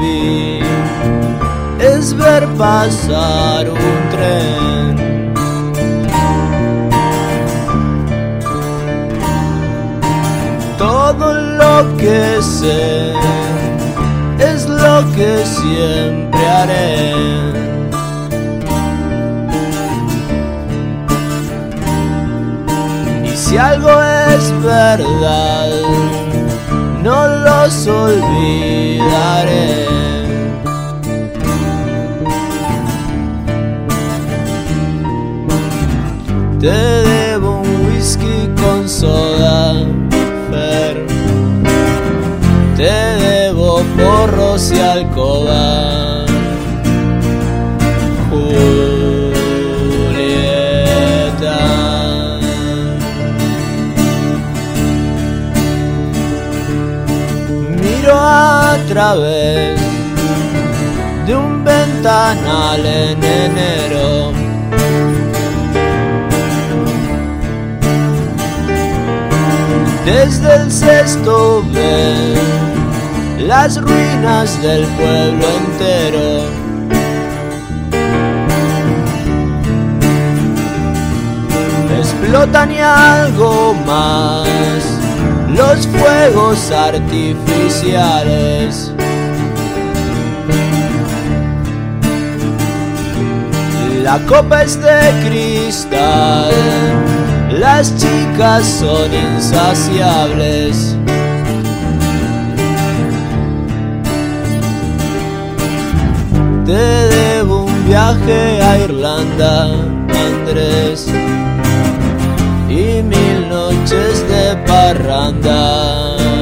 vi es ver pasar un tren. Todo lo que sé es lo que siempre haré. Y si algo es verdad, no los olvidaré. Te debo un whisky con soda, Fer. Te debo porros y alcoba, Julieta. Miro a través de un ventanal en enero. Desde el sexto ven las ruinas del pueblo entero. Explotan y algo más los fuegos artificiales. La copa es de cristal, las chicas son insaciables. Te debo un viaje a Irlanda, Andrés, y 1000 noches de parranda.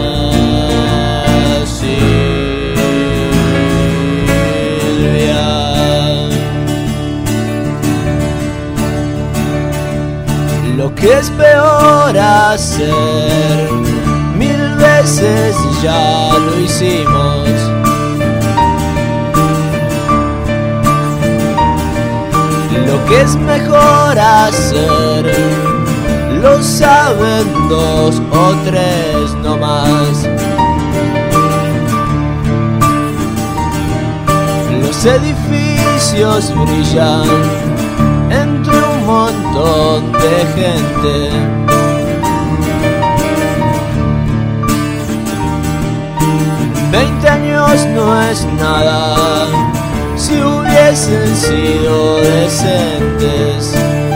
Lo que es peor hacer, 1000 veces ya lo hicimos. Lo que es mejor hacer, lo saben 2 o 3 no más. Los edificios brillan entre un montón de gente. 20 años no es nada si hubiesen sido decentes.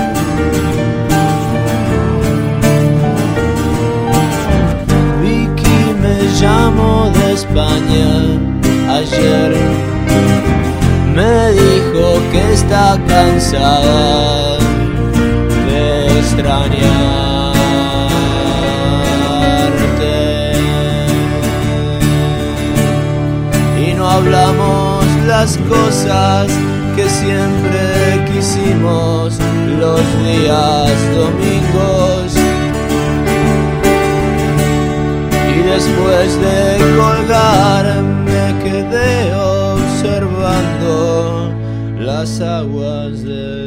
Vicky me llamó de España ayer. Me dijo que está cansada de extrañarte. Y no hablamos las cosas que siempre quisimos los días domingos. Y después de colgar me quedé observando las aguas de